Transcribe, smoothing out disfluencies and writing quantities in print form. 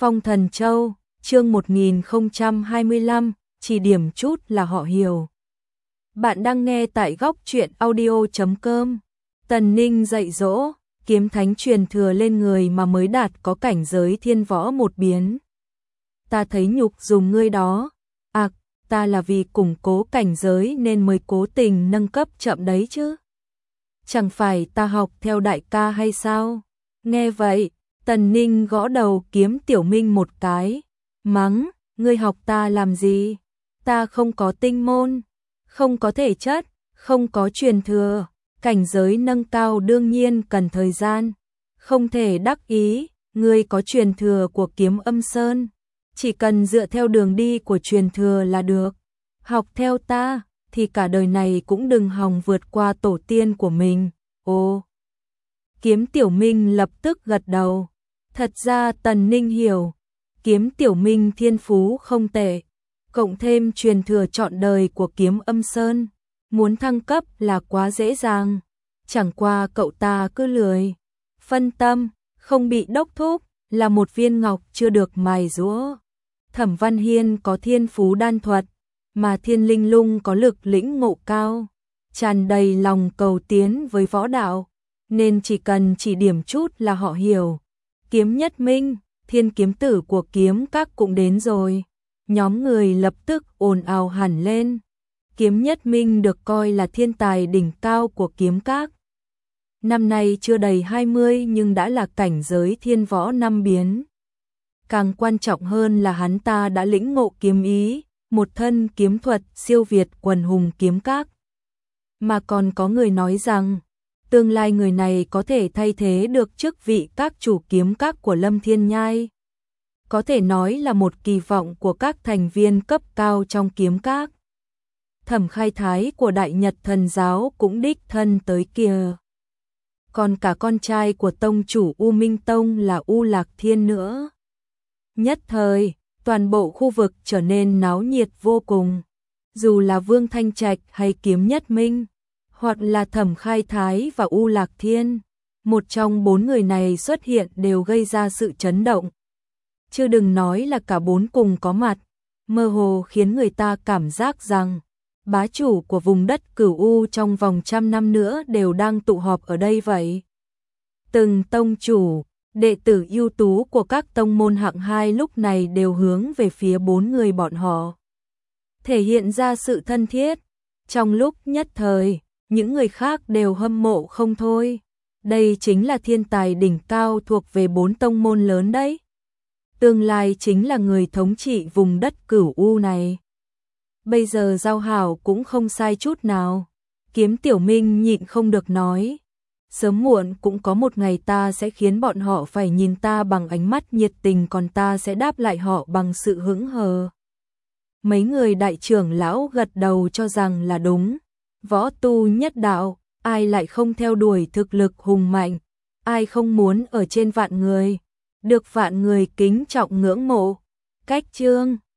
Phong Thần Châu, chương 1025, chỉ điểm chút là họ hiểu. Bạn đang nghe tại góc truyện audio.com. Tần Ninh dạy dỗ, kiếm thánh truyền thừa lên người mà mới đạt có cảnh giới thiên võ một biến. Ta thấy nhục dùng ngươi đó. Ta là vì củng cố cảnh giới nên mới cố tình nâng cấp chậm đấy chứ. Chẳng phải ta học theo đại ca hay sao? Nghe vậy, Tần Ninh gõ đầu Kiếm Tiểu Minh một cái, mắng, ngươi học ta làm gì? Ta không có tinh môn, không có thể chất, không có truyền thừa, cảnh giới nâng cao đương nhiên cần thời gian, không thể đắc ý, ngươi có truyền thừa của Kiếm Âm Sơn, chỉ cần dựa theo đường đi của truyền thừa là được. Học theo ta thì cả đời này cũng đừng hòng vượt qua tổ tiên của mình. Ồ. Kiếm Tiểu Minh lập tức gật đầu. Thật ra Tần Ninh hiểu, Kiếm Tiểu Minh thiên phú không tệ, cộng thêm truyền thừa trọn đời của Kiếm Âm Sơn, muốn thăng cấp là quá dễ dàng. Chẳng qua cậu ta cứ lười, phân tâm, không bị đốc thúc, là một viên ngọc chưa được mài giũa. Thẩm Văn Hiên có thiên phú đan thuật, mà Thiên Linh Lung có lực lĩnh ngộ cao, tràn đầy lòng cầu tiến với võ đạo, nên chỉ cần chỉ điểm chút là họ hiểu. Kiếm Nhất Minh, thiên kiếm tử của Kiếm Các cũng đến rồi. Nhóm người lập tức ồn ào hẳn lên. Kiếm Nhất Minh được coi là thiên tài đỉnh cao của Kiếm Các. Năm nay chưa đầy 20 nhưng đã là cảnh giới thiên võ năm biến. Càng quan trọng hơn là hắn ta đã lĩnh ngộ kiếm ý, một thân kiếm thuật siêu việt quần hùng Kiếm Các. Mà còn có người nói rằng, tương lai người này có thể thay thế được chức vị các chủ Kiếm Các của Lâm Thiên Nhai. Có thể nói là một kỳ vọng của các thành viên cấp cao trong Kiếm Các. Thẩm Khai Thái của Đại Nhật Thần Giáo cũng đích thân tới kìa. Còn cả con trai của tông chủ U Minh Tông là U Lạc Thiên nữa. Nhất thời, toàn bộ khu vực trở nên náo nhiệt vô cùng. Dù là Vương Thanh Trạch hay Kiếm Nhất Minh, hoặc là Thẩm Khai Thái và U Lạc Thiên, một trong bốn người này xuất hiện đều gây ra sự chấn động. Chứ đừng nói là cả bốn cùng có mặt, mơ hồ khiến người ta cảm giác rằng bá chủ của vùng đất Cửu U trong vòng 100 năm nữa đều đang tụ họp ở đây vậy. Từng tông chủ, đệ tử ưu tú của các tông môn hạng 2 lúc này đều hướng về phía bốn người bọn họ, thể hiện ra sự thân thiết. Trong lúc nhất thời, những người khác đều hâm mộ không thôi. Đây chính là thiên tài đỉnh cao thuộc về bốn tông môn lớn đấy. Tương lai chính là người thống trị vùng đất Cửu U này. Bây giờ giao hảo cũng không sai chút nào. Kiếm Tiểu Minh nhịn không được nói, sớm muộn cũng có một ngày ta sẽ khiến bọn họ phải nhìn ta bằng ánh mắt nhiệt tình, còn ta sẽ đáp lại họ bằng sự hững hờ. Mấy người đại trưởng lão gật đầu cho rằng là đúng. Võ tu nhất đạo, ai lại không theo đuổi thực lực hùng mạnh, ai không muốn ở trên vạn người, được vạn người kính trọng ngưỡng mộ. Cách chương